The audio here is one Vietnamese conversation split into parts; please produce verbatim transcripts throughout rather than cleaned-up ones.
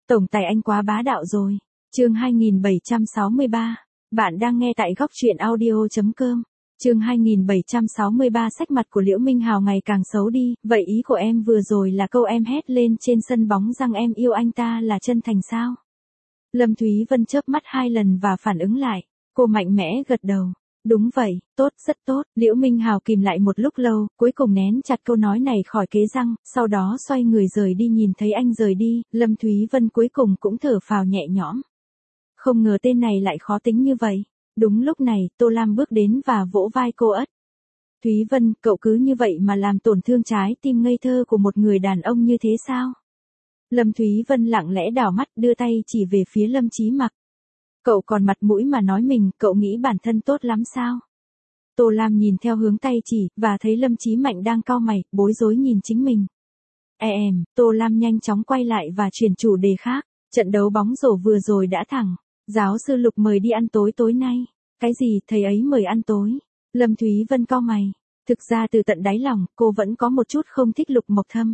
Tổng tài anh quá bá đạo rồi. Chương hai nghìn bảy trăm sáu mươi ba. Bạn đang nghe tại góc truyện audio chấm com. Chương hai nghìn bảy trăm sáu mươi ba. Sắc mặt của Liễu Minh Hào ngày càng xấu đi, vậy ý của em vừa rồi là câu em hét lên trên sân bóng rằng em yêu anh ta là chân thành sao? Lâm Thúy Vân chớp mắt hai lần và phản ứng lại, cô mạnh mẽ gật đầu. Đúng vậy, tốt, rất tốt. Liễu Minh Hào kìm lại một lúc lâu, cuối cùng nén chặt câu nói này khỏi kế răng, sau đó xoay người rời đi. Nhìn thấy anh rời đi, Lâm Thúy Vân cuối cùng cũng thở phào nhẹ nhõm. Không ngờ tên này lại khó tính như vậy. Đúng lúc này, Tô Lam bước đến và vỗ vai cô ất. Thúy Vân, cậu cứ như vậy mà làm tổn thương trái tim ngây thơ của một người đàn ông như thế sao? Lâm Thúy Vân lặng lẽ đảo mắt đưa tay chỉ về phía Lâm Chí Mặc. Cậu còn mặt mũi mà nói mình, cậu nghĩ bản thân tốt lắm sao? Tô Lam nhìn theo hướng tay chỉ, và thấy Lâm Chí Mạnh đang cau mày, bối rối nhìn chính mình. E em, Tô Lam nhanh chóng quay lại và chuyển chủ đề khác. Trận đấu bóng rổ vừa rồi đã thẳng. Giáo sư Lục mời đi ăn tối tối nay. Cái gì, thầy ấy mời ăn tối? Lâm Thúy Vân cau mày. Thực ra từ tận đáy lòng, cô vẫn có một chút không thích Lục Mộc Thâm.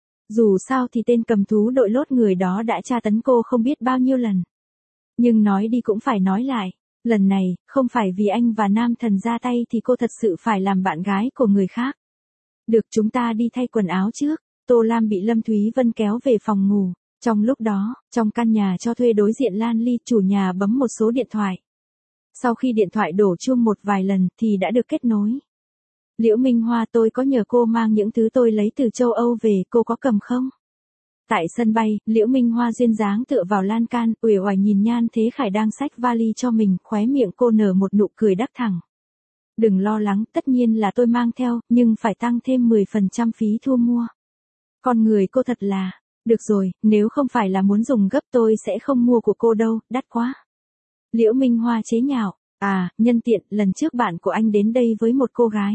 Dù sao thì tên cầm thú đội lốt người đó đã tra tấn cô không biết bao nhiêu lần. Nhưng nói đi cũng phải nói lại, lần này, không phải vì anh và nam thần ra tay thì cô thật sự phải làm bạn gái của người khác. Được, chúng ta đi thay quần áo trước. Tô Lam bị Lâm Thúy Vân kéo về phòng ngủ. Trong lúc đó, trong căn nhà cho thuê đối diện Lan Ly, chủ nhà bấm một số điện thoại. Sau khi điện thoại đổ chuông một vài lần thì đã được kết nối. Liễu Minh Hoa, tôi có nhờ cô mang những thứ tôi lấy từ châu Âu về, cô có cầm không? Tại sân bay, Liễu Minh Hoa duyên dáng tựa vào lan can, uể oải nhìn Nhan Thế Khải đang xách vali cho mình, khóe miệng cô nở một nụ cười đắc thẳng. Đừng lo lắng, tất nhiên là tôi mang theo, nhưng phải tăng thêm mười phần trăm phí thu mua. Con người cô thật là... Được rồi, nếu không phải là muốn dùng gấp tôi sẽ không mua của cô đâu, đắt quá. Liễu Minh Hoa chế nhạo. À, nhân tiện, lần trước bạn của anh đến đây với một cô gái.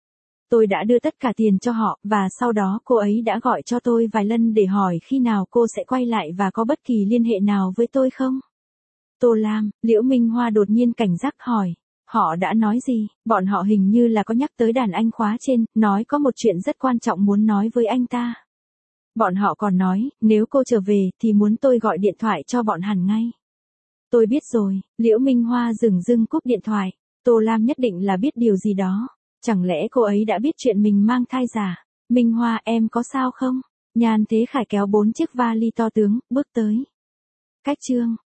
Tôi đã đưa tất cả tiền cho họ, và sau đó cô ấy đã gọi cho tôi vài lần để hỏi khi nào cô sẽ quay lại và có bất kỳ liên hệ nào với tôi không? Tô Lam, Liễu Minh Hoa đột nhiên cảnh giác hỏi. Họ đã nói gì? Bọn họ hình như là có nhắc tới đàn anh khóa trên, nói có một chuyện rất quan trọng muốn nói với anh ta. Bọn họ còn nói, nếu cô trở về, thì muốn tôi gọi điện thoại cho bọn hẳn ngay. Tôi biết rồi. Liễu Minh Hoa dừng dưng cúp điện thoại. Tô Lam nhất định là biết điều gì đó. Chẳng lẽ cô ấy đã biết chuyện mình mang thai giả? Minh Hoa, em có sao không? Nhan Thế Khải kéo bốn chiếc vali to tướng, bước tới. Cách chương.